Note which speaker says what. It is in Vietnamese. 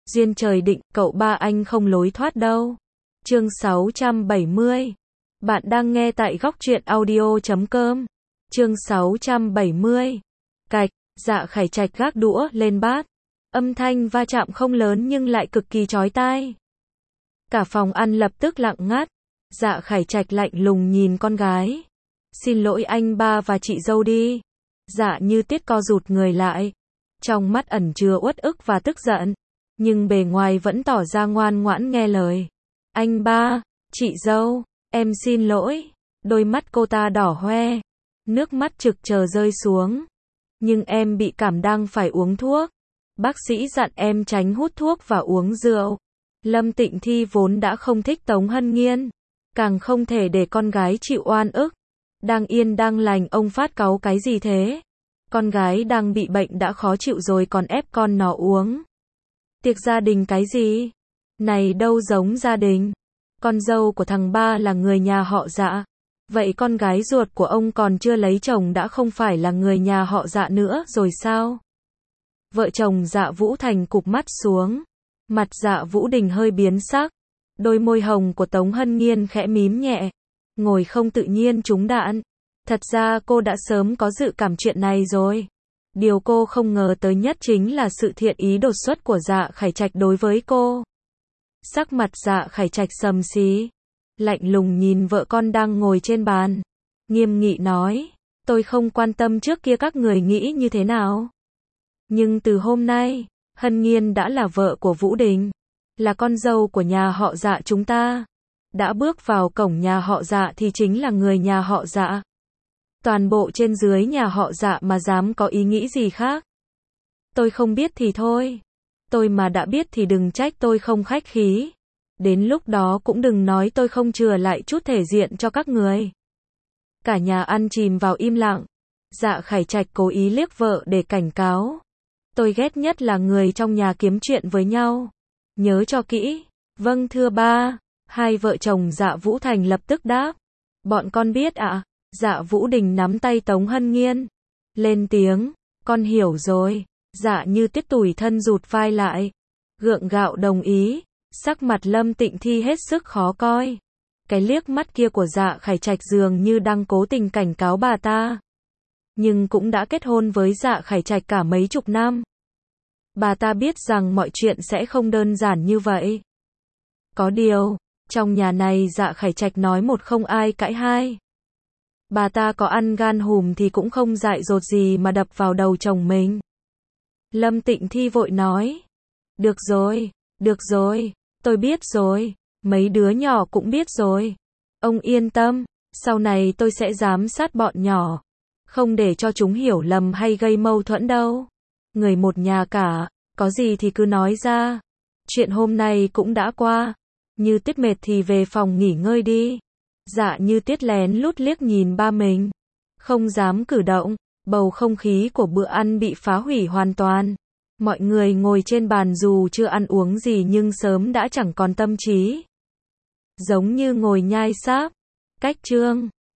Speaker 1: Duyên trời định, cậu ba anh không lối thoát đâu. Chương 670. Bạn đang nghe tại góc truyện audio.com. Chương 670. Cạch, Dạ Khải Trạch gác đũa lên bát. Âm thanh va chạm không lớn nhưng lại cực kỳ chói tai. Cả phòng ăn lập tức lặng ngắt. Dạ Khải Trạch lạnh lùng nhìn con gái. Xin lỗi anh ba và chị dâu đi. Dạ Như Tiết co rụt người lại. Trong mắt ẩn chứa uất ức và tức giận. Nhưng bề ngoài vẫn tỏ ra ngoan ngoãn nghe lời. Anh ba, chị dâu, em xin lỗi. Đôi mắt cô ta đỏ hoe. Nước mắt trực chờ rơi xuống. Nhưng em bị cảm đang phải uống thuốc. Bác sĩ dặn em tránh hút thuốc và uống rượu. Lâm Tịnh Thi vốn đã không thích Tống Hân Nghiên. Càng không thể để con gái chịu oan ức. Đang yên đang lành ông phát cáu cái gì thế? Con gái đang bị bệnh đã khó chịu rồi còn ép con nó uống. Tiệc gia đình cái gì? Này đâu giống gia đình. Con dâu của thằng ba là người nhà họ Dạ. Vậy con gái ruột của ông còn chưa lấy chồng đã không phải là người nhà họ Dạ nữa rồi sao? Vợ chồng Dạ Vũ Thành cụp mắt xuống. Mặt Dạ Vũ Đình hơi biến sắc. Đôi môi hồng của Tống Hân Nghiên khẽ mím nhẹ. Ngồi không tự nhiên trúng đạn. Thật ra cô đã sớm có dự cảm chuyện này rồi. Điều cô không ngờ tới nhất chính là sự thiện ý đột xuất của Dạ Khải Trạch đối với cô. Sắc mặt Dạ Khải Trạch xầm xí. Lạnh lùng nhìn vợ con đang ngồi trên bàn. Nghiêm nghị nói. Tôi không quan tâm trước kia các người nghĩ như thế nào. Nhưng từ hôm nay, Hân Nghiên đã là vợ của Vũ Đình. Là con dâu của nhà họ Dạ chúng ta. Đã bước vào cổng nhà họ Dạ thì chính là người nhà họ Dạ. Toàn bộ trên dưới nhà họ Dạ mà dám có ý nghĩ gì khác. Tôi không biết thì thôi. Tôi mà đã biết thì đừng trách tôi không khách khí. Đến lúc đó cũng đừng nói tôi không chừa lại chút thể diện cho các người. Cả nhà ăn chìm vào im lặng. Dạ Khải Trạch cố ý liếc vợ để cảnh cáo. Tôi ghét nhất là người trong nhà kiếm chuyện với nhau. Nhớ cho kỹ. Vâng thưa ba. Hai vợ chồng Dạ Vũ Thành lập tức đáp. Bọn con biết ạ. Dạ Vũ Đình nắm tay Tống Hân Nghiên. Lên tiếng. Con hiểu rồi. Dạ Như Tiết tủi thân rụt vai lại. Gượng gạo đồng ý. Sắc mặt Lâm Tịnh Thi hết sức khó coi. Cái liếc mắt kia của Dạ Khải Trạch dường như đang cố tình cảnh cáo bà ta. Nhưng cũng đã kết hôn với Dạ Khải Trạch cả mấy chục năm. Bà ta biết rằng mọi chuyện sẽ không đơn giản như vậy. Có điều, trong nhà này Dạ Khải Trạch nói một không ai cãi hai. Bà ta có ăn gan hùm thì cũng không dại dột gì mà đập vào đầu chồng mình. Lâm Tịnh Thi vội nói. Được rồi, tôi biết rồi, mấy đứa nhỏ cũng biết rồi. Ông yên tâm, sau này tôi sẽ giám sát bọn nhỏ. Không để cho chúng hiểu lầm hay gây mâu thuẫn đâu. Người một nhà cả, có gì thì cứ nói ra. Chuyện hôm nay cũng đã qua. Như Tiết mệt thì về phòng nghỉ ngơi đi. Dạ Như Tiết lén lút liếc nhìn ba mình. Không dám cử động. Bầu không khí của bữa ăn bị phá hủy hoàn toàn. Mọi người ngồi trên bàn dù chưa ăn uống gì nhưng sớm đã chẳng còn tâm trí. Giống như ngồi nhai sáp. Cách chương